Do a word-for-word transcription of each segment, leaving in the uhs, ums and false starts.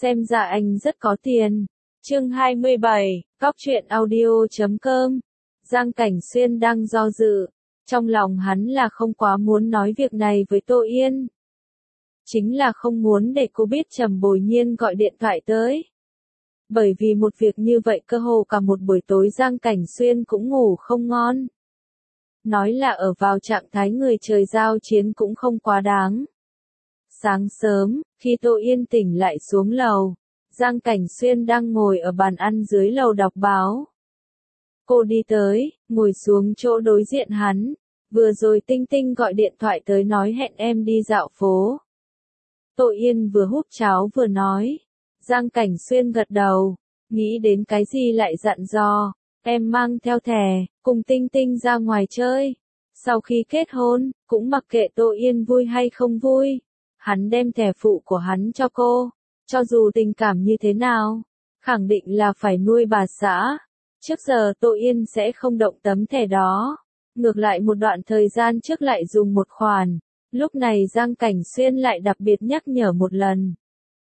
xem ra anh rất có tiền. Chương hai mươi bảy, Cóc truyện audio chấm com. Giang Cảnh Xuyên đang do dự, trong lòng hắn là không quá muốn nói việc này với Tô Yên. Chính là không muốn để cô biết Trầm Bồi Nhiên gọi điện thoại tới. Bởi vì một việc như vậy cơ hồ cả một buổi tối Giang Cảnh Xuyên cũng ngủ không ngon. Nói là ở vào trạng thái người trời giao chiến cũng không quá đáng. Sáng sớm, khi Tô Yên tỉnh lại xuống lầu, Giang Cảnh Xuyên đang ngồi ở bàn ăn dưới lầu đọc báo. Cô đi tới, ngồi xuống chỗ đối diện hắn. Vừa rồi Tinh Tinh gọi điện thoại tới nói hẹn em đi dạo phố. Tô Yên vừa húp cháo vừa nói. Giang Cảnh Xuyên gật đầu, nghĩ đến cái gì lại dặn dò, em mang theo thẻ, cùng Tinh Tinh ra ngoài chơi. Sau khi kết hôn, cũng mặc kệ Tô Yên vui hay không vui, hắn đem thẻ phụ của hắn cho cô, cho dù tình cảm như thế nào, khẳng định là phải nuôi bà xã. Trước giờ Tô Yên sẽ không động tấm thẻ đó, ngược lại một đoạn thời gian trước lại dùng một khoản, lúc này Giang Cảnh Xuyên lại đặc biệt nhắc nhở một lần.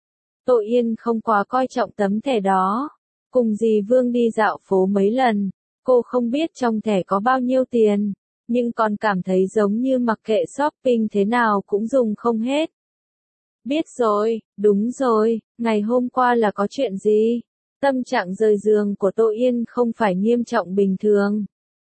Tô Yên không quá coi trọng tấm thẻ đó, cùng dì Vương đi dạo phố mấy lần, cô không biết trong thẻ có bao nhiêu tiền, nhưng còn cảm thấy giống như mặc kệ shopping thế nào cũng dùng không hết. Biết rồi, đúng rồi, ngày hôm qua là có chuyện gì? Tâm trạng rời giường của Tô Yên không phải nghiêm trọng bình thường.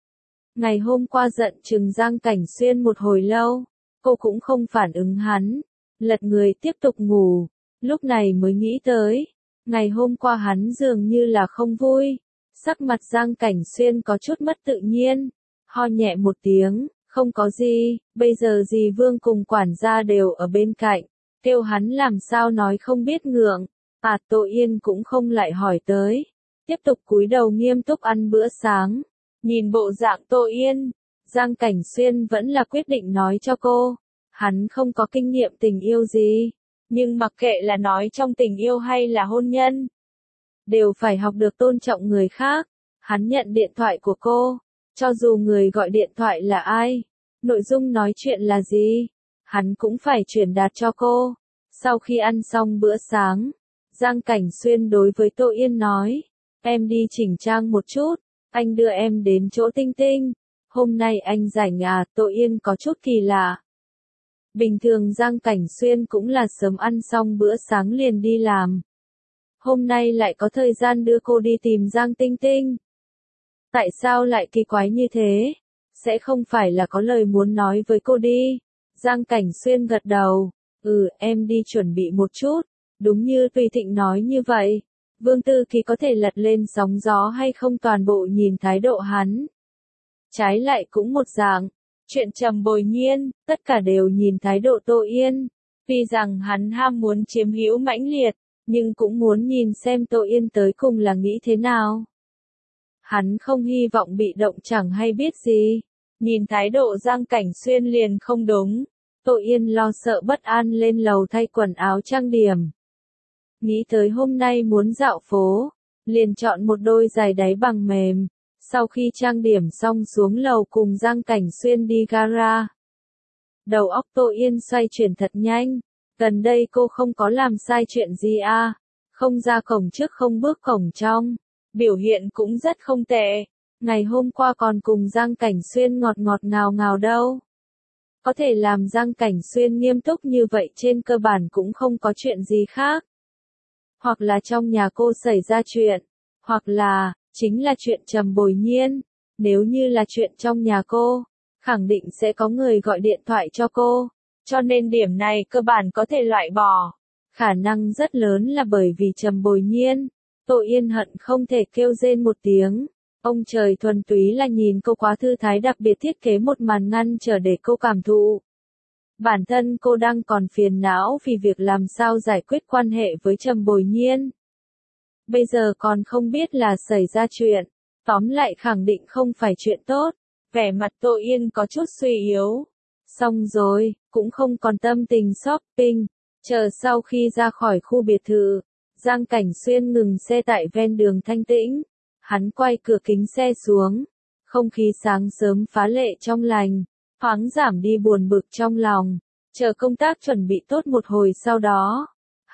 Ngày hôm qua giận chừng Giang Cảnh Xuyên một hồi lâu, cô cũng không phản ứng hắn, lật người tiếp tục ngủ, lúc này mới nghĩ tới. Ngày hôm qua hắn dường như là không vui, sắc mặt Giang Cảnh Xuyên có chút mất tự nhiên, ho nhẹ một tiếng, không có gì, bây giờ dì Vương cùng quản gia đều ở bên cạnh, kêu hắn làm sao nói không biết ngượng. À, Tô Yên cũng không lại hỏi tới, tiếp tục cúi đầu nghiêm túc ăn bữa sáng. Nhìn bộ dạng Tô Yên, Giang Cảnh Xuyên vẫn là quyết định nói cho cô, hắn không có kinh nghiệm tình yêu gì, nhưng mặc kệ là nói trong tình yêu hay là hôn nhân, đều phải học được tôn trọng người khác. Hắn nhận điện thoại của cô, cho dù người gọi điện thoại là ai, nội dung nói chuyện là gì, hắn cũng phải truyền đạt cho cô. Sau khi ăn xong bữa sáng, Giang Cảnh Xuyên đối với Tô Yên nói, em đi chỉnh trang một chút, anh đưa em đến chỗ Tinh Tinh. Hôm nay anh rảnh à? Tô Yên có chút kỳ lạ. Bình thường Giang Cảnh Xuyên cũng là sớm ăn xong bữa sáng liền đi làm. Hôm nay lại có thời gian đưa cô đi tìm Giang Tinh Tinh. Tại sao lại kỳ quái như thế? Sẽ không phải là có lời muốn nói với cô đi. Giang Cảnh Xuyên gật đầu, ừ, em đi chuẩn bị một chút. Đúng như Tùy Thịnh nói như vậy, Vương Tư Kỳ có thể lật lên sóng gió hay không toàn bộ nhìn thái độ hắn. Trái lại cũng một dạng, chuyện Trầm Bồi Nhiên, tất cả đều nhìn thái độ Tô Yên. Tuy rằng hắn ham muốn chiếm hữu mãnh liệt, nhưng cũng muốn nhìn xem Tô Yên tới cùng là nghĩ thế nào. Hắn không hy vọng bị động chẳng hay biết gì. Nhìn thái độ Giang Cảnh Xuyên liền không đúng. Tô Yên lo sợ bất an lên lầu thay quần áo trang điểm. Nghĩ tới hôm nay muốn dạo phố, liền chọn một đôi giày đáy bằng mềm. Sau khi trang điểm xong xuống lầu cùng Giang Cảnh Xuyên đi gara. Đầu óc Tô Yên xoay chuyển thật nhanh. Gần đây cô không có làm sai chuyện gì à. Không ra cổng trước không bước cổng trong. Biểu hiện cũng rất không tệ. Ngày hôm qua còn cùng Giang Cảnh Xuyên ngọt ngọt ngào ngào đâu. Có thể làm Giang Cảnh Xuyên nghiêm túc như vậy trên cơ bản cũng không có chuyện gì khác. Hoặc là trong nhà cô xảy ra chuyện, hoặc là, chính là chuyện Trầm Bồi Nhiên. Nếu như là chuyện trong nhà cô, khẳng định sẽ có người gọi điện thoại cho cô, cho nên điểm này cơ bản có thể loại bỏ. Khả năng rất lớn là bởi vì Trầm Bồi Nhiên. Tô Yên hận không thể kêu rên một tiếng. Ông trời thuần túy là nhìn cô quá thư thái, đặc biệt thiết kế một màn ngăn trở để cô cảm thụ. Bản thân cô đang còn phiền não vì việc làm sao giải quyết quan hệ với Trầm Bồi Nhiên. Bây giờ còn không biết là xảy ra chuyện, tóm lại khẳng định không phải chuyện tốt. Vẻ mặt Tô Yên có chút suy yếu. Xong rồi, cũng không còn tâm tình shopping. Chờ sau khi ra khỏi khu biệt thự, Giang Cảnh Xuyên ngừng xe tại ven đường thanh tĩnh. Hắn quay cửa kính xe xuống. Không khí sáng sớm phá lệ trong lành, thoáng giảm đi buồn bực trong lòng. Chờ công tác chuẩn bị tốt một hồi sau đó,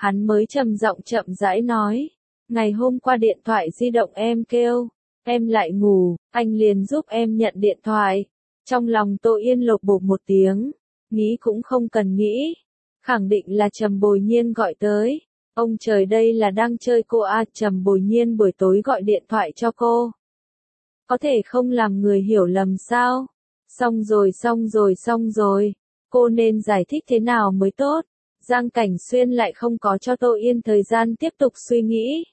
Hắn mới trầm giọng chậm rãi nói, ngày hôm qua điện thoại di động em kêu, em lại ngủ, anh liền giúp em nhận điện thoại. Trong lòng Tô Yên lột bột một tiếng, nghĩ cũng không cần nghĩ, khẳng định là Trầm Bồi Nhiên gọi tới. Ông trời, đây là đang chơi cô à? Trầm Bồi Nhiên buổi tối gọi điện thoại cho cô, có thể không làm người hiểu lầm sao? Xong rồi xong rồi xong rồi, cô nên giải thích thế nào mới tốt? Giang Cảnh Xuyên lại không có cho Tô Yên thời gian tiếp tục suy nghĩ.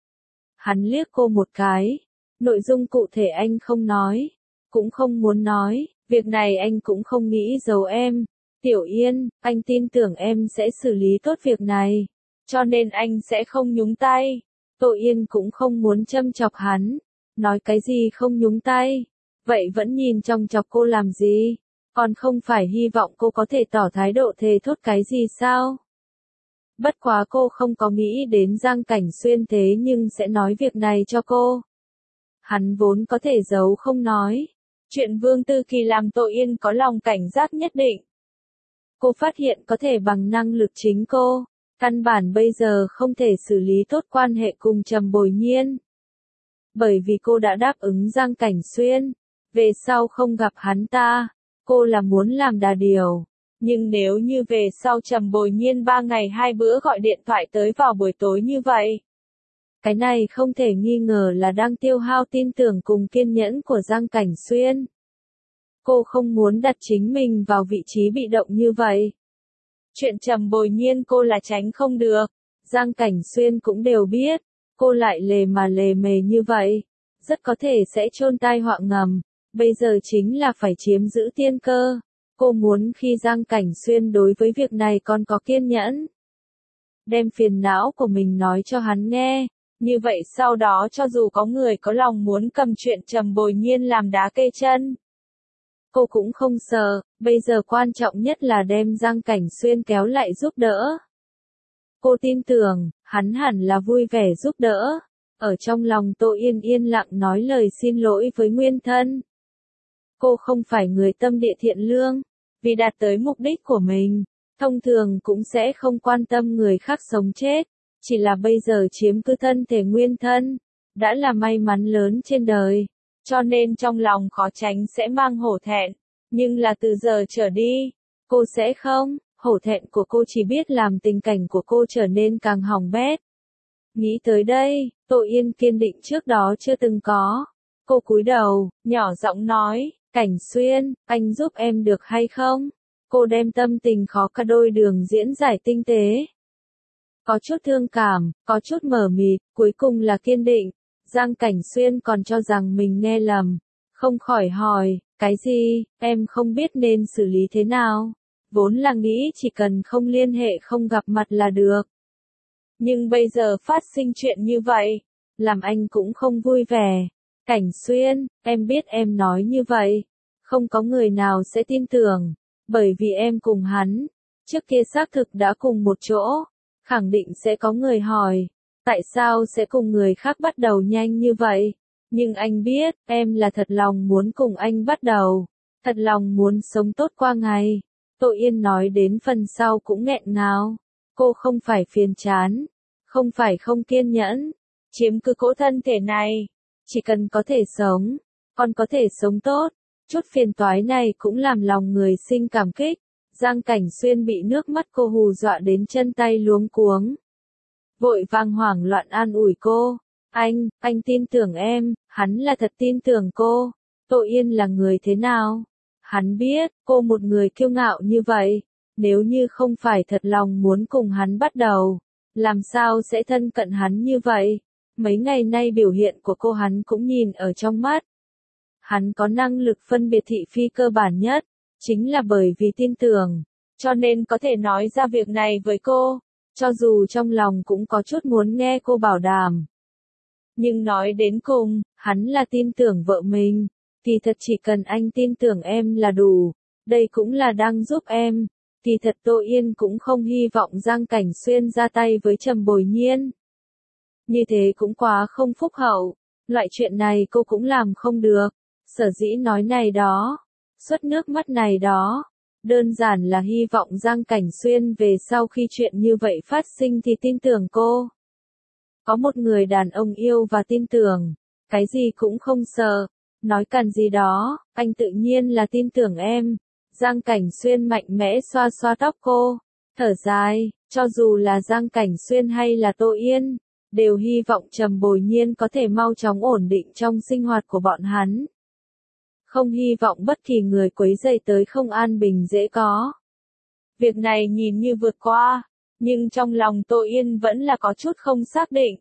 Hắn liếc cô một cái, nội dung cụ thể anh không nói, cũng không muốn nói, việc này anh cũng không nghĩ giấu em. Tiểu Yên, anh tin tưởng em sẽ xử lý tốt việc này, cho nên anh sẽ không nhúng tay. Tô Yên cũng không muốn châm chọc hắn, nói cái gì không nhúng tay, vậy vẫn nhìn chòng chọc cô làm gì, còn không phải hy vọng cô có thể tỏ thái độ thề thốt cái gì sao? Bất quá cô không có nghĩ đến Giang Cảnh Xuyên thế nhưng sẽ nói việc này cho cô. Hắn vốn có thể giấu không nói. Chuyện Vương Tư Kỳ làm Tô Yên có lòng cảnh giác nhất định. Cô phát hiện có thể bằng năng lực chính cô, căn bản bây giờ không thể xử lý tốt quan hệ cùng Trầm Bồi Nhiên. Bởi vì cô đã đáp ứng Giang Cảnh Xuyên, về sau không gặp hắn ta, cô là muốn làm đà điều. Nhưng nếu như về sau Trầm Bồi Nhiên ba ngày hai bữa gọi điện thoại tới vào buổi tối như vậy, cái này không thể nghi ngờ là đang tiêu hao tin tưởng cùng kiên nhẫn của Giang Cảnh Xuyên. Cô không muốn đặt chính mình vào vị trí bị động như vậy. Chuyện Trầm Bồi Nhiên cô là tránh không được, Giang Cảnh Xuyên cũng đều biết, cô lại lề mà lề mề như vậy, rất có thể sẽ chôn tai họa ngầm, bây giờ chính là phải chiếm giữ tiên cơ. Cô muốn khi Giang Cảnh Xuyên đối với việc này còn có kiên nhẫn, đem phiền não của mình nói cho hắn nghe, như vậy sau đó cho dù có người có lòng muốn cầm chuyện Trầm Bồi Nhiên làm đá kê chân, cô cũng không sợ, bây giờ quan trọng nhất là đem Giang Cảnh Xuyên kéo lại giúp đỡ. Cô tin tưởng, hắn hẳn là vui vẻ giúp đỡ. Ở trong lòng Tô Yên yên lặng nói lời xin lỗi với nguyên thân. Cô không phải người tâm địa thiện lương, vì đạt tới mục đích của mình, thông thường cũng sẽ không quan tâm người khác sống chết, chỉ là bây giờ chiếm cứ thân thể nguyên thân, đã là may mắn lớn trên đời, cho nên trong lòng khó tránh sẽ mang hổ thẹn, nhưng là từ giờ trở đi, cô sẽ không, hổ thẹn của cô chỉ biết làm tình cảnh của cô trở nên càng hỏng bét. Nghĩ tới đây, Tô Yên kiên định trước đó chưa từng có. Cô cúi đầu, nhỏ giọng nói, Cảnh Xuyên, anh giúp em được hay không? Cô đem tâm tình khó cả đôi đường diễn giải tinh tế. Có chút thương cảm, có chút mờ mịt, cuối cùng là kiên định. Giang Cảnh Xuyên còn cho rằng mình nghe lầm. Không khỏi hỏi, cái gì, em không biết nên xử lý thế nào? Vốn là nghĩ chỉ cần không liên hệ không gặp mặt là được. Nhưng bây giờ phát sinh chuyện như vậy, làm anh cũng không vui vẻ. Cảnh Xuyên, em biết em nói như vậy, không có người nào sẽ tin tưởng, bởi vì em cùng hắn, trước kia xác thực đã cùng một chỗ, khẳng định sẽ có người hỏi, tại sao sẽ cùng người khác bắt đầu nhanh như vậy, nhưng anh biết, em là thật lòng muốn cùng anh bắt đầu, thật lòng muốn sống tốt qua ngày. Tô Yên nói đến phần sau cũng nghẹn ngào, cô không phải phiền chán, không phải không kiên nhẫn, chiếm cứ cỗ thân thể này, chỉ cần có thể sống, còn có thể sống tốt, chút phiền toái này cũng làm lòng người sinh cảm kích. Giang Cảnh Xuyên bị nước mắt cô hù dọa đến chân tay luống cuống, vội vàng hoảng loạn an ủi cô, anh, anh tin tưởng em, hắn là thật tin tưởng cô. Tô Yên là người thế nào? Hắn biết, cô một người kiêu ngạo như vậy, nếu như không phải thật lòng muốn cùng hắn bắt đầu, làm sao sẽ thân cận hắn như vậy? Mấy ngày nay biểu hiện của cô hắn cũng nhìn ở trong mắt. Hắn có năng lực phân biệt thị phi cơ bản nhất, chính là bởi vì tin tưởng, cho nên có thể nói ra việc này với cô, cho dù trong lòng cũng có chút muốn nghe cô bảo đảm. Nhưng nói đến cùng, hắn là tin tưởng vợ mình, kỳ thật chỉ cần anh tin tưởng em là đủ, đây cũng là đang giúp em. Kỳ thật Tô Yên cũng không hy vọng Giang Cảnh Xuyên ra tay với Trầm Bồi Nhiên. Như thế cũng quá không phúc hậu, loại chuyện này cô cũng làm không được, sở dĩ nói này đó, xuất nước mắt này đó, Đơn giản là hy vọng Giang Cảnh Xuyên về sau khi chuyện như vậy phát sinh thì tin tưởng cô. Có một người đàn ông yêu và tin tưởng, cái gì cũng không sợ, nói cần gì đó, anh tự nhiên là tin tưởng em. Giang Cảnh Xuyên mạnh mẽ xoa xoa tóc cô, thở dài, cho dù là Giang Cảnh Xuyên hay là Tô Yên, đều hy vọng Trầm Bồi Nhiên có thể mau chóng ổn định trong sinh hoạt của bọn hắn. Không hy vọng bất kỳ người quấy rầy tới không an bình dễ có. Việc này nhìn như vượt qua, nhưng trong lòng Tô Yên vẫn là có chút không xác định.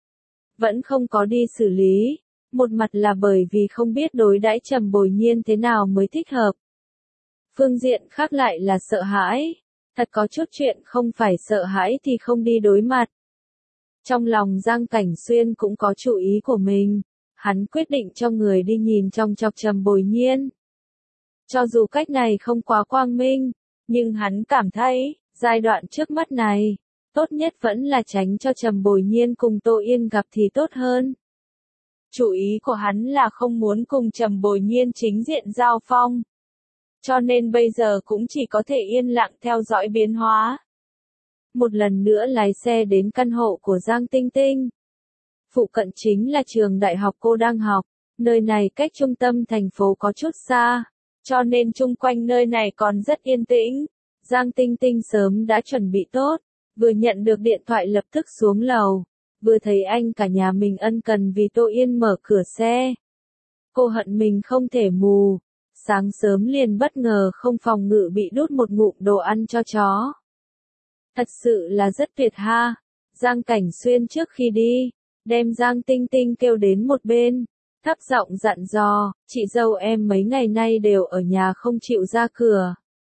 Vẫn không có đi xử lý, một mặt là bởi vì không biết đối đãi Trầm Bồi Nhiên thế nào mới thích hợp. Phương diện khác lại là sợ hãi, thật có chút chuyện không phải sợ hãi thì không đi đối mặt. Trong lòng Giang Cảnh Xuyên cũng có chủ ý của mình, hắn quyết định cho người đi nhìn trong chọc Trầm Bồi Nhiên. Cho dù cách này không quá quang minh, nhưng hắn cảm thấy, giai đoạn trước mắt này, tốt nhất vẫn là tránh cho Trầm Bồi Nhiên cùng Tô Yên gặp thì tốt hơn. Chủ ý của hắn là không muốn cùng Trầm Bồi Nhiên chính diện giao phong. Cho nên bây giờ cũng chỉ có thể yên lặng theo dõi biến hóa. Một lần nữa lái xe đến căn hộ của Giang Tinh Tinh. Phụ cận chính là trường đại học cô đang học, nơi này cách trung tâm thành phố có chút xa, cho nên chung quanh nơi này còn rất yên tĩnh. Giang Tinh Tinh sớm đã chuẩn bị tốt, vừa nhận được điện thoại lập tức xuống lầu, vừa thấy anh cả nhà mình ân cần vì Tô Yên mở cửa xe. Cô hận mình không thể mù, sáng sớm liền bất ngờ không phòng ngự bị đút một ngụm đồ ăn cho chó. Thật sự là rất tuyệt ha. Giang Cảnh Xuyên trước khi đi, đem Giang Tinh Tinh kêu đến một bên, thấp giọng dặn dò, chị dâu em mấy ngày nay đều ở nhà không chịu ra cửa.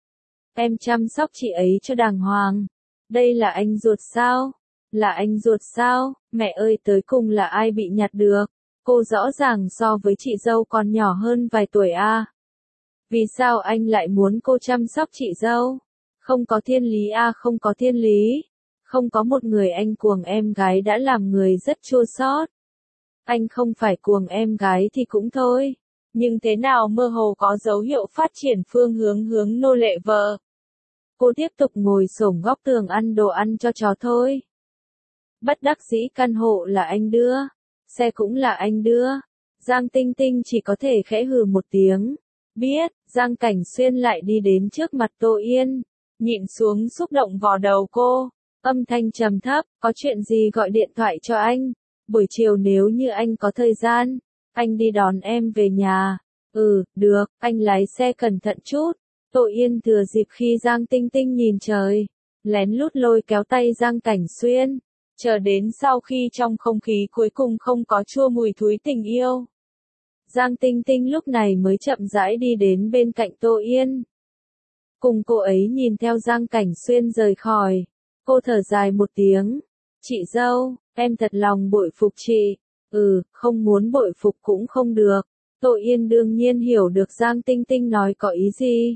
Em chăm sóc chị ấy cho đàng hoàng. Đây là anh ruột sao? Là anh ruột sao? Mẹ ơi, tới cùng là ai bị nhặt được? Cô rõ ràng so với chị dâu còn nhỏ hơn vài tuổi a. Vì sao anh lại muốn cô chăm sóc chị dâu? Không có thiên lý a, không có thiên lý. Không có một người anh cuồng em gái đã làm người rất chua xót. Anh không phải cuồng em gái thì cũng thôi, nhưng thế nào mơ hồ có dấu hiệu phát triển phương hướng hướng nô lệ vợ. Cô tiếp tục ngồi xổm góc tường ăn đồ ăn cho chó thôi. Bất đắc dĩ căn hộ là anh đưa, xe cũng là anh đưa. Giang Tinh Tinh chỉ có thể khẽ hừ một tiếng. Biết, Giang Cảnh Xuyên lại đi đến trước mặt Tô Yên, nhịn xuống xúc động vò đầu cô, âm thanh trầm thấp, có chuyện gì gọi điện thoại cho anh, buổi chiều nếu như anh có thời gian, anh đi đón em về nhà. Ừ, được, anh lái xe cẩn thận chút. Tô Yên thừa dịp khi Giang Tinh Tinh nhìn trời, lén lút lôi kéo tay Giang Cảnh Xuyên, chờ đến sau khi trong không khí cuối cùng không có chua mùi thúi tình yêu. Giang Tinh Tinh lúc này mới chậm rãi đi đến bên cạnh Tô Yên. Cùng cô ấy nhìn theo Giang Cảnh Xuyên rời khỏi, cô thở dài một tiếng. Chị dâu, em thật lòng bội phục chị. Ừ, không muốn bội phục cũng không được. Tô Yên đương nhiên hiểu được Giang Tinh Tinh nói có ý gì.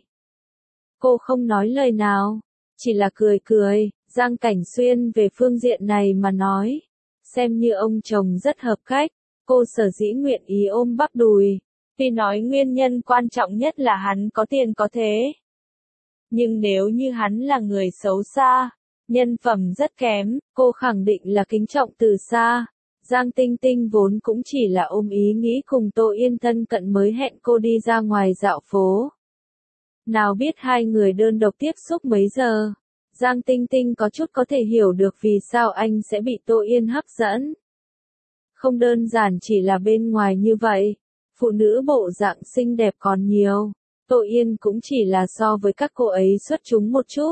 Cô không nói lời nào, chỉ là cười cười. Giang Cảnh Xuyên về phương diện này mà nói, xem như ông chồng rất hợp cách. Cô sở dĩ nguyện ý ôm bắp đùi, vì nói nguyên nhân quan trọng nhất là hắn có tiền có thế. Nhưng nếu như hắn là người xấu xa, nhân phẩm rất kém, cô khẳng định là kính trọng từ xa. Giang Tinh Tinh vốn cũng chỉ là ôm ý nghĩ cùng Tô Yên thân cận mới hẹn cô đi ra ngoài dạo phố. Nào biết hai người đơn độc tiếp xúc mấy giờ, Giang Tinh Tinh có chút có thể hiểu được vì sao anh sẽ bị Tô Yên hấp dẫn. Không đơn giản chỉ là bên ngoài như vậy, phụ nữ bộ dạng xinh đẹp còn nhiều, Tô Yên cũng chỉ là so với các cô ấy xuất chúng một chút.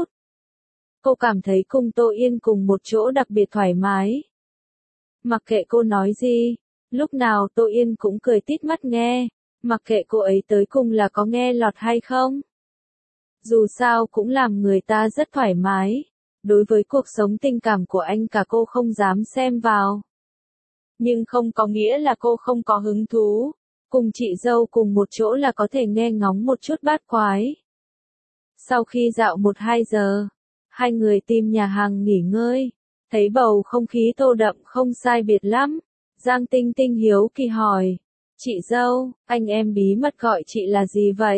Cô cảm thấy cùng Tô Yên cùng một chỗ đặc biệt thoải mái. Mặc kệ cô nói gì, lúc nào Tô Yên cũng cười tít mắt nghe, mặc kệ cô ấy tới cùng là có nghe lọt hay không. Dù sao cũng làm người ta rất thoải mái, đối với cuộc sống tình cảm của anh cả cô không dám xem vào. Nhưng không có nghĩa là cô không có hứng thú, cùng chị dâu cùng một chỗ là có thể nghe ngóng một chút bát quái. Sau khi dạo một hai giờ, hai người tìm nhà hàng nghỉ ngơi, thấy bầu không khí tô đậm không sai biệt lắm. Giang Tinh Tinh hiếu kỳ hỏi, chị dâu, anh em bí mật gọi chị là gì vậy?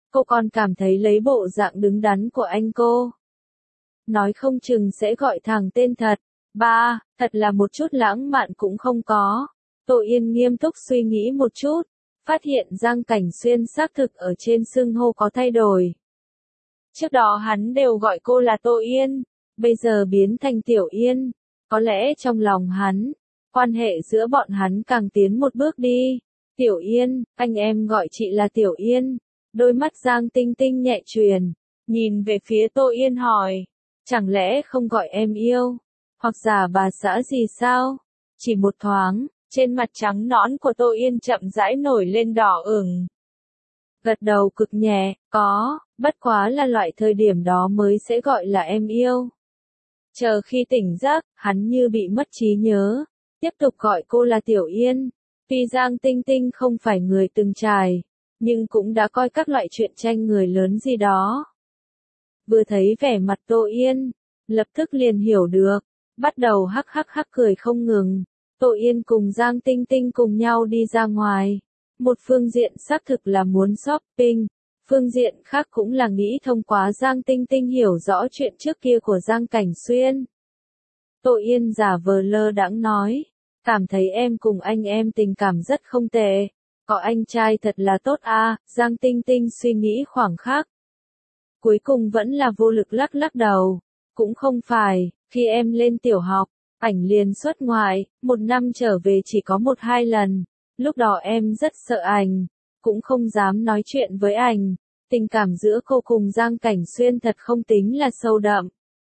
Cô còn cảm thấy lấy bộ dạng đứng đắn của anh cô, nói không chừng sẽ gọi thẳng tên thật. Ba, thật là một chút lãng mạn cũng không có. Tô Yên nghiêm túc suy nghĩ một chút, phát hiện Giang Cảnh Xuyên xác thực ở trên xưng hô có thay đổi. Trước đó hắn đều gọi cô là Tô Yên, bây giờ biến thành Tiểu Yên. Có lẽ trong lòng hắn, quan hệ giữa bọn hắn càng tiến một bước đi. Tiểu Yên, anh em gọi chị là Tiểu Yên. Đôi mắt Giang Tinh Tinh nhẹ truyền, nhìn về phía Tô Yên hỏi, chẳng lẽ không gọi em yêu, hoặc giả bà xã gì sao? Chỉ một thoáng, trên mặt trắng nõn của Tô Yên chậm rãi nổi lên đỏ ửng. Gật đầu cực nhẹ, có, bất quá là loại thời điểm đó mới sẽ gọi là em yêu. Chờ khi tỉnh giấc, hắn như bị mất trí nhớ, tiếp tục gọi cô là Tiểu Yên. Tuy Giang Tinh Tinh không phải người từng trải, nhưng cũng đã coi các loại truyện tranh người lớn gì đó. Vừa thấy vẻ mặt Tô Yên, lập tức liền hiểu được, bắt đầu hắc hắc hắc cười không ngừng. Tô Yên cùng Giang Tinh Tinh cùng nhau đi ra ngoài. Một phương diện xác thực là muốn shopping, phương diện khác cũng là nghĩ thông qua Giang Tinh Tinh hiểu rõ chuyện trước kia của Giang Cảnh Xuyên. Tô Yên giả vờ lơ đãng nói, cảm thấy em cùng anh em tình cảm rất không tệ, có anh trai thật là tốt à. Giang Tinh Tinh suy nghĩ khoảng khắc, cuối cùng vẫn là vô lực lắc lắc đầu, cũng không phải, khi em lên tiểu học, ảnh liền xuất ngoại, một năm trở về chỉ có một hai lần, lúc đó em rất sợ ảnh, cũng không dám nói chuyện với ảnh, tình cảm giữa cô cùng Giang Cảnh Xuyên thật không tính là sâu đậm.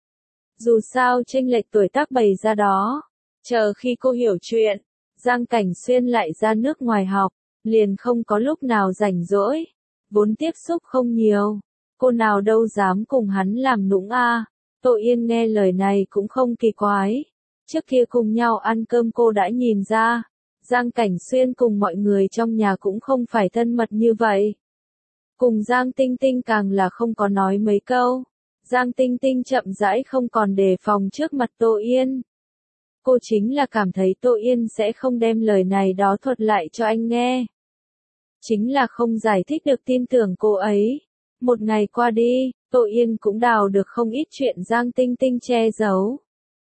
Dù sao chênh lệch tuổi tác bày ra đó, chờ khi cô hiểu chuyện, Giang Cảnh Xuyên lại ra nước ngoài học, liền không có lúc nào rảnh rỗi, vốn tiếp xúc không nhiều, cô nào đâu dám cùng hắn làm nũng a. À. Tô Yên nghe lời này cũng không kỳ quái, trước kia cùng nhau ăn cơm cô đã nhìn ra, Giang Cảnh Xuyên cùng mọi người trong nhà cũng không phải thân mật như vậy. Cùng Giang Tinh Tinh càng là không có nói mấy câu. Giang Tinh Tinh chậm rãi không còn đề phòng trước mặt Tô Yên. Cô chính là cảm thấy Tô Yên sẽ không đem lời này đó thuật lại cho anh nghe. Chính là không giải thích được tin tưởng cô ấy. Một ngày qua đi, Tô Yên cũng đào được không ít chuyện Giang Tinh Tinh che giấu.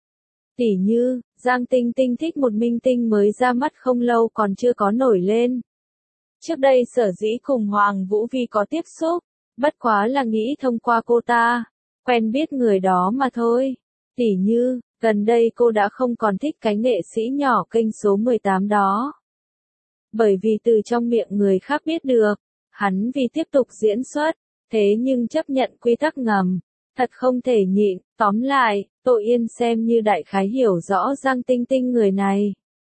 Tỉ như, Giang Tinh Tinh thích một minh tinh mới ra mắt không lâu còn chưa có nổi lên. Trước đây sở dĩ cùng Hoàng Vũ Vi có tiếp xúc, bất quá là nghĩ thông qua cô ta, quen biết người đó mà thôi. Tỉ như, gần đây cô đã không còn thích cái nghệ sĩ nhỏ kênh số mười tám đó. Bởi vì từ trong miệng người khác biết được, hắn vì tiếp tục diễn xuất, thế nhưng chấp nhận quy tắc ngầm, thật không thể nhịn. Tóm lại, Tô Yên xem như đại khái hiểu rõ Giang Tinh Tinh người này.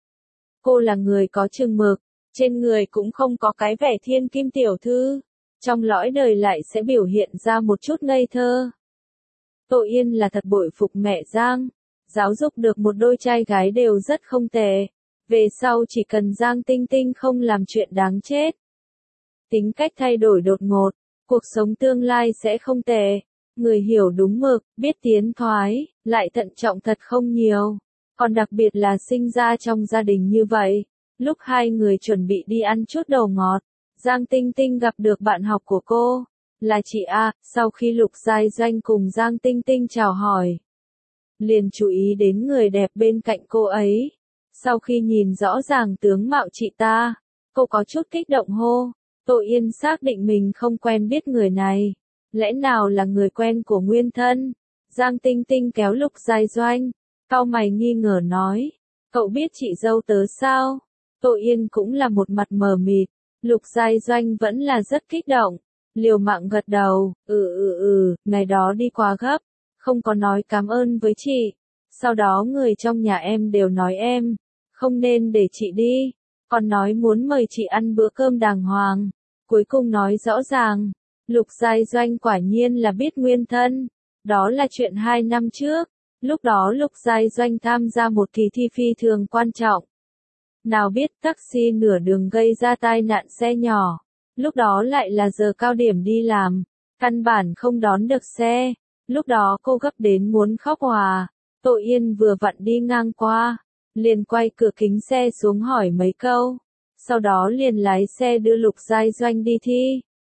Cô là người có chừng mực, trên người cũng không có cái vẻ thiên kim tiểu thư, trong lõi đời lại sẽ biểu hiện ra một chút ngây thơ. Tô Yên là thật bội phục mẹ Giang, giáo dục được một đôi trai gái đều rất không tệ, về sau chỉ cần Giang Tinh Tinh không làm chuyện đáng chết. Tính cách thay đổi đột ngột, cuộc sống tương lai sẽ không tệ. Người hiểu đúng mực, biết tiến thoái, lại thận trọng thật không nhiều. Còn đặc biệt là sinh ra trong gia đình như vậy. Lúc hai người chuẩn bị đi ăn chút đồ ngọt, Giang Tinh Tinh gặp được bạn học của cô, là chị A. Sau khi Lục Giai Doanh cùng Giang Tinh Tinh chào hỏi, liền chú ý đến người đẹp bên cạnh cô ấy. Sau khi nhìn rõ ràng tướng mạo chị ta, cô có chút kích động hô. Tô Yên xác định mình không quen biết người này. Lẽ nào là người quen của nguyên thân? Giang Tinh Tinh kéo Lục Giai Doanh, cau mày nghi ngờ nói, cậu biết chị dâu tớ sao? Tô Yên cũng là một mặt mờ mịt, Lục Giai Doanh vẫn là rất kích động, liều mạng gật đầu, ừ ừ ừ, ngày đó đi quá gấp, không có nói cảm ơn với chị, sau đó người trong nhà em đều nói em, không nên để chị đi, còn nói muốn mời chị ăn bữa cơm đàng hoàng, cuối cùng nói rõ ràng. Lục Giai Doanh quả nhiên là biết nguyên thân, đó là chuyện hai năm trước, lúc đó Lục Giai Doanh tham gia một kỳ thi phi thường quan trọng. Nào biết taxi nửa đường gây ra tai nạn xe nhỏ, lúc đó lại là giờ cao điểm đi làm, căn bản không đón được xe, lúc đó cô gấp đến muốn khóc hòa, Tô Yên vừa vặn đi ngang qua, liền quay cửa kính xe xuống hỏi mấy câu, sau đó liền lái xe đưa Lục Giai Doanh đi thi.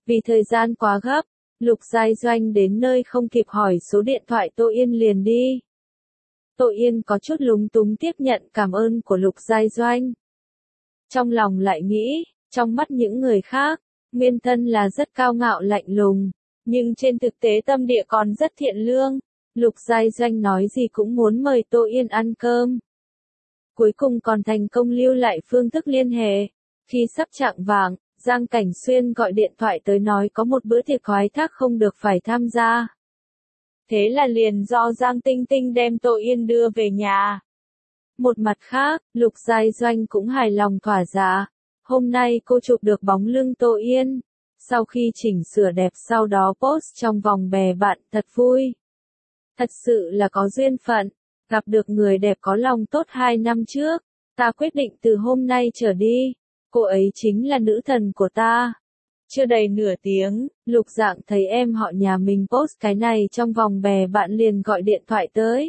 Vì thời gian quá gấp, Lục Giai Doanh đến nơi không kịp hỏi số điện thoại Tô Yên liền đi. Tô Yên có chút lúng túng tiếp nhận cảm ơn của Lục Giai Doanh. Trong lòng lại nghĩ, trong mắt những người khác, Nguyên Thân là rất cao ngạo lạnh lùng, nhưng trên thực tế tâm địa còn rất thiện lương. Lục Giai Doanh nói gì cũng muốn mời Tô Yên ăn cơm. Cuối cùng còn thành công lưu lại phương thức liên hệ. Khi sắp chạng vạng, Giang Cảnh Xuyên gọi điện thoại tới nói có một bữa tiệc khoái thác không được phải tham gia. Thế là liền do Giang Tinh Tinh đem Tô Yên đưa về nhà. Một mặt khác, Lục Giai Doanh cũng hài lòng thỏa dạ. Hôm nay cô chụp được bóng lưng Tô Yên. Sau khi chỉnh sửa đẹp sau đó post trong vòng bè bạn thật vui. Thật sự là có duyên phận. Gặp được người đẹp có lòng tốt hai năm trước. Ta quyết định từ hôm nay trở đi. Cô ấy chính là nữ thần của ta. Chưa đầy nửa tiếng, Lục Dạng thấy em họ nhà mình post cái này trong vòng bè bạn liền gọi điện thoại tới.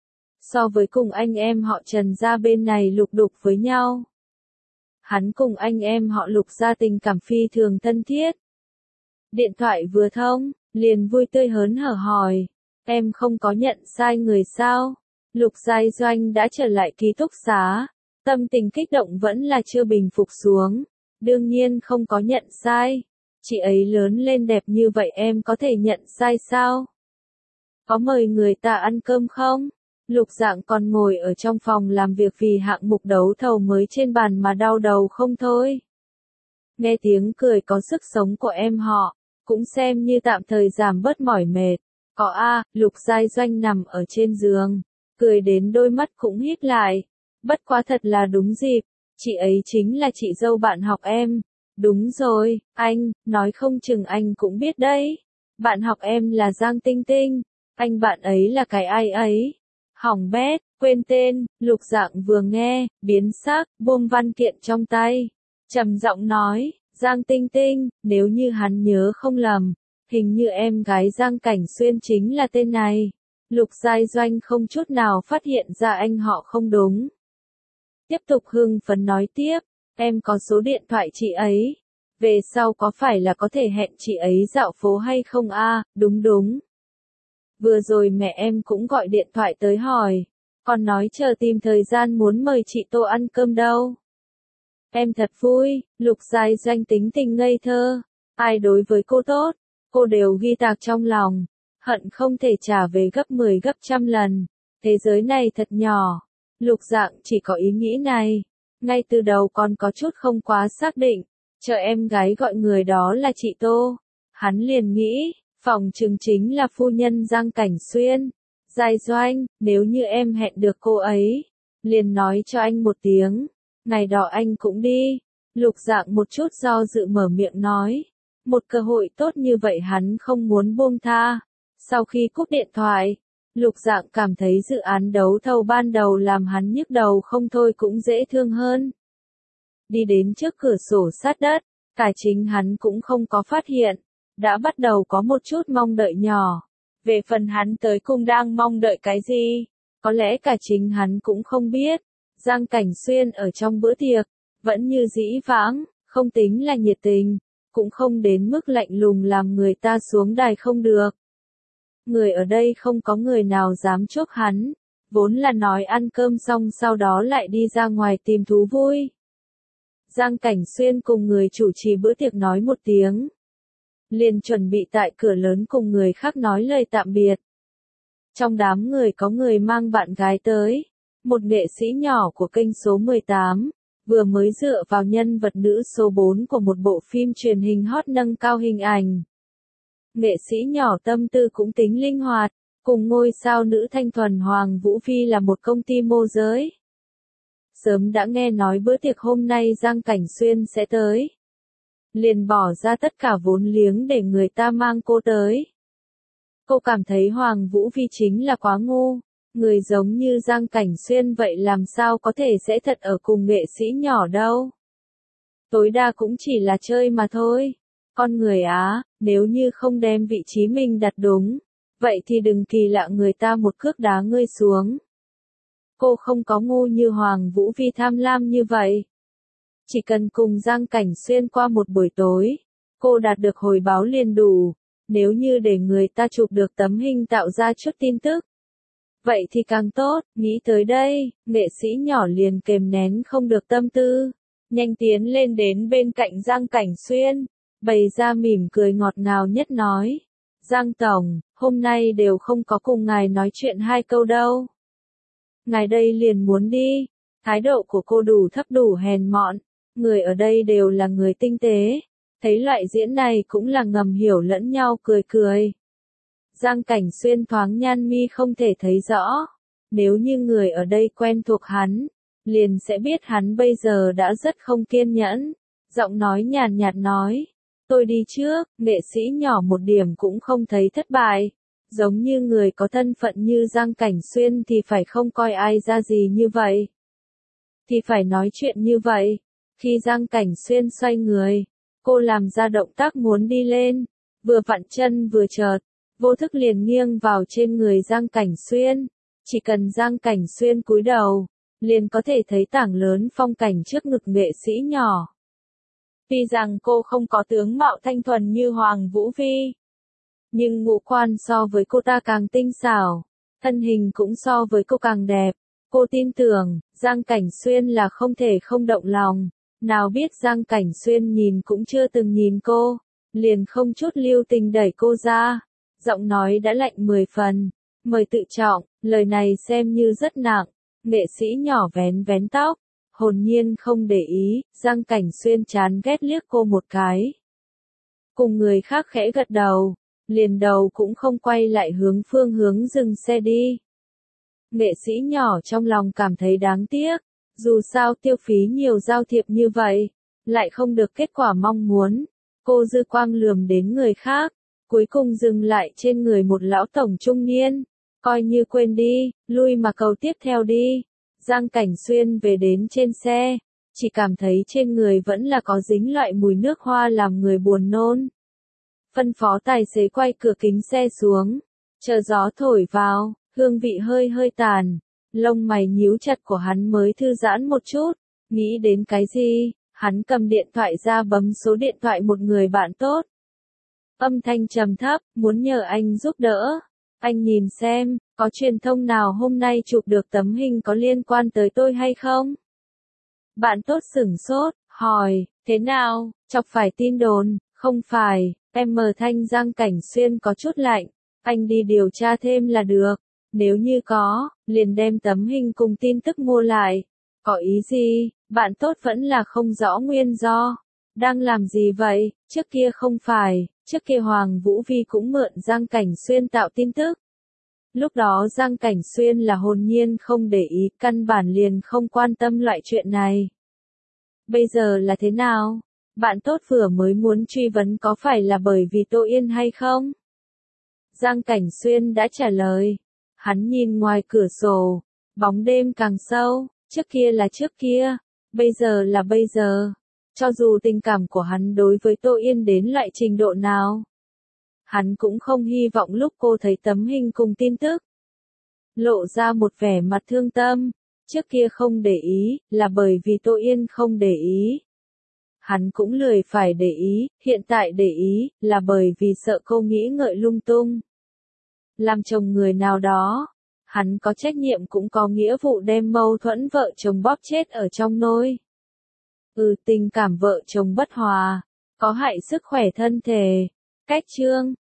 So với cùng anh em họ Trần gia bên này lục đục với nhau. Hắn cùng anh em họ Lục gia tình cảm phi thường thân thiết. Điện thoại vừa thông, liền vui tươi hớn hở hỏi. Em không có nhận sai người sao? Lục Giai Doanh đã trở lại ký túc xá. Tâm tình kích động vẫn là chưa bình phục xuống. Đương nhiên không có nhận sai. Chị ấy lớn lên đẹp như vậy em có thể nhận sai sao? Có mời người ta ăn cơm không? Lục Dạng còn ngồi ở trong phòng làm việc vì hạng mục đấu thầu mới trên bàn mà đau đầu không thôi. Nghe tiếng cười có sức sống của em họ, cũng xem như tạm thời giảm bớt mỏi mệt. Có a, Lục Giai Doanh nằm ở trên giường, cười đến đôi mắt cũng híp lại. Bất quá thật là đúng dịp, chị ấy chính là chị dâu bạn học em. Đúng rồi, anh, nói không chừng anh cũng biết đấy. Bạn học em là Giang Tinh Tinh, anh bạn ấy là cái ai ấy. Hỏng bét, quên tên, Lục Dạng vừa nghe, biến sắc, buông văn kiện trong tay. Trầm giọng nói, Giang Tinh Tinh, nếu như hắn nhớ không lầm, hình như em gái Giang Cảnh Xuyên chính là tên này. Lục Giai Doanh không chút nào phát hiện ra anh họ không đúng. Tiếp tục hưng phấn nói tiếp, em có số điện thoại chị ấy. Về sau có phải là có thể hẹn chị ấy dạo phố hay không a? À, đúng đúng. Vừa rồi mẹ em cũng gọi điện thoại tới hỏi, còn nói chờ tìm thời gian muốn mời chị Tô ăn cơm đâu. Em thật vui, Lục Giai Doanh tính tình ngây thơ, ai đối với cô tốt, cô đều ghi tạc trong lòng, hận không thể trả về gấp mười gấp trăm lần. Thế giới này thật nhỏ. Lục Dạng chỉ có ý nghĩ này, ngay từ đầu còn có chút không quá xác định, chờ em gái gọi người đó là chị Tô, hắn liền nghĩ, phòng chừng chính là phu nhân Giang Cảnh Xuyên. Giai Doanh, nếu như em hẹn được cô ấy, liền nói cho anh một tiếng, ngày đó anh cũng đi. Lục Dạng một chút do dự mở miệng nói, một cơ hội tốt như vậy hắn không muốn buông tha. Sau khi cúp điện thoại, Lục Dạng cảm thấy dự án đấu thầu ban đầu làm hắn nhức đầu không thôi cũng dễ thương hơn. Đi đến trước cửa sổ sát đất, cả chính hắn cũng không có phát hiện, đã bắt đầu có một chút mong đợi nhỏ. Về phần hắn tới cùng đang mong đợi cái gì, có lẽ cả chính hắn cũng không biết. Giang Cảnh Xuyên ở trong bữa tiệc, vẫn như dĩ vãng, không tính là nhiệt tình, cũng không đến mức lạnh lùng làm người ta xuống đài không được. Người ở đây không có người nào dám chốt hắn, vốn là nói ăn cơm xong sau đó lại đi ra ngoài tìm thú vui. Giang Cảnh Xuyên cùng người chủ trì bữa tiệc nói một tiếng, liền chuẩn bị tại cửa lớn cùng người khác nói lời tạm biệt. Trong đám người có người mang bạn gái tới, một nghệ sĩ nhỏ của kênh số mười tám, vừa mới dựa vào nhân vật nữ số bốn của một bộ phim truyền hình hot nâng cao hình ảnh. Nghệ sĩ nhỏ tâm tư cũng tính linh hoạt, cùng ngôi sao nữ thanh thuần Hoàng Vũ Phi là một công ty môi giới. Sớm đã nghe nói bữa tiệc hôm nay Giang Cảnh Xuyên sẽ tới, liền bỏ ra tất cả vốn liếng để người ta mang cô tới. Cô cảm thấy Hoàng Vũ Phi chính là quá ngu, người giống như Giang Cảnh Xuyên vậy làm sao có thể sẽ thật ở cùng nghệ sĩ nhỏ đâu. Tối đa cũng chỉ là chơi mà thôi. Con người Á, nếu như không đem vị trí mình đặt đúng, vậy thì đừng kỳ lạ người ta một cước đá ngươi xuống. Cô không có ngu như Hoàng Vũ Phi tham lam như vậy. Chỉ cần cùng Giang Cảnh Xuyên qua một buổi tối, cô đạt được hồi báo liền đủ. Nếu như để người ta chụp được tấm hình tạo ra chút tin tức, vậy thì càng tốt. Nghĩ tới đây, nghệ sĩ nhỏ liền kềm nén không được tâm tư, nhanh tiến lên đến bên cạnh Giang Cảnh Xuyên, bày ra mỉm cười ngọt ngào nhất nói. Giang Tổng, hôm nay đều không có cùng ngài nói chuyện hai câu đâu. Ngài đây liền muốn đi. Thái độ của cô đủ thấp đủ hèn mọn, người ở đây đều là người tinh tế. Thấy loại diễn này cũng là ngầm hiểu lẫn nhau cười cười. Giang Cảnh Xuyên thoáng nhăn mi không thể thấy rõ. Nếu như người ở đây quen thuộc hắn, liền sẽ biết hắn bây giờ đã rất không kiên nhẫn. Giọng nói nhàn nhạt nói. Tôi đi trước, nghệ sĩ nhỏ một điểm cũng không thấy thất bại. Giống như người có thân phận như Giang Cảnh Xuyên thì phải không coi ai ra gì như vậy. Thì phải nói chuyện như vậy. Khi Giang Cảnh Xuyên xoay người, cô làm ra động tác muốn đi lên, vừa vặn chân vừa chợt, vô thức liền nghiêng vào trên người Giang Cảnh Xuyên. Chỉ cần Giang Cảnh Xuyên cúi đầu, liền có thể thấy tảng lớn phong cảnh trước ngực nghệ sĩ nhỏ. Tuy rằng cô không có tướng mạo thanh thuần như Hoàng Vũ Vi, nhưng ngũ quan so với cô ta càng tinh xảo, thân hình cũng so với cô càng đẹp. Cô tin tưởng, Giang Cảnh Xuyên là không thể không động lòng. Nào biết Giang Cảnh Xuyên nhìn cũng chưa từng nhìn cô, liền không chút lưu tình đẩy cô ra. Giọng nói đã lạnh mười phần, mời tự trọng, lời này xem như rất nặng. Nghệ sĩ nhỏ vén vén tóc, hồn nhiên không để ý. Giang Cảnh Xuyên chán ghét liếc cô một cái, cùng người khác khẽ gật đầu, liền đầu cũng không quay lại hướng phương hướng dừng xe đi. Nghệ sĩ nhỏ trong lòng cảm thấy đáng tiếc, dù sao tiêu phí nhiều giao thiệp như vậy, lại không được kết quả mong muốn. Cô dư quang lườm đến người khác, cuối cùng dừng lại trên người một lão tổng trung niên. Coi như quên đi, lui mà cầu tiếp theo đi. Giang Cảnh Xuyên về đến trên xe, chỉ cảm thấy trên người vẫn là có dính loại mùi nước hoa làm người buồn nôn. Phân phó tài xế quay cửa kính xe xuống, chờ gió thổi vào, hương vị hơi hơi tàn. Lông mày nhíu chặt của hắn mới thư giãn một chút. Nghĩ đến cái gì, hắn cầm điện thoại ra bấm số điện thoại một người bạn tốt. Âm thanh trầm thấp, muốn nhờ anh giúp đỡ. Anh nhìn xem, có truyền thông nào hôm nay chụp được tấm hình có liên quan tới tôi hay không? Bạn tốt sửng sốt, hỏi, thế nào, chọc phải tin đồn? Không phải, em mờ thanh. Giang Cảnh Xuyên có chút lạnh, anh đi điều tra thêm là được. Nếu như có, liền đem tấm hình cùng tin tức mua lại. Có ý gì? Bạn tốt vẫn là không rõ nguyên do. Đang làm gì vậy? Trước kia không phải, trước kia Hoàng Vũ Vi cũng mượn Giang Cảnh Xuyên tạo tin tức. Lúc đó Giang Cảnh Xuyên là hồn nhiên không để ý, căn bản liền không quan tâm loại chuyện này. Bây giờ là thế nào? Bạn tốt vừa mới muốn truy vấn có phải là bởi vì Tô Yên hay không? Giang Cảnh Xuyên đã trả lời. Hắn nhìn ngoài cửa sổ, bóng đêm càng sâu, trước kia là trước kia, bây giờ là bây giờ. Cho dù tình cảm của hắn đối với Tô Yên đến loại trình độ nào, hắn cũng không hy vọng lúc cô thấy tấm hình cùng tin tức, lộ ra một vẻ mặt thương tâm. Trước kia không để ý, là bởi vì Tô Yên không để ý. Hắn cũng lười phải để ý, hiện tại để ý, là bởi vì sợ cô nghĩ ngợi lung tung. Làm chồng người nào đó, hắn có trách nhiệm cũng có nghĩa vụ đem mâu thuẫn vợ chồng bóp chết ở trong nôi. Ừ, tình cảm vợ chồng bất hòa, có hại sức khỏe thân thể. Cách chương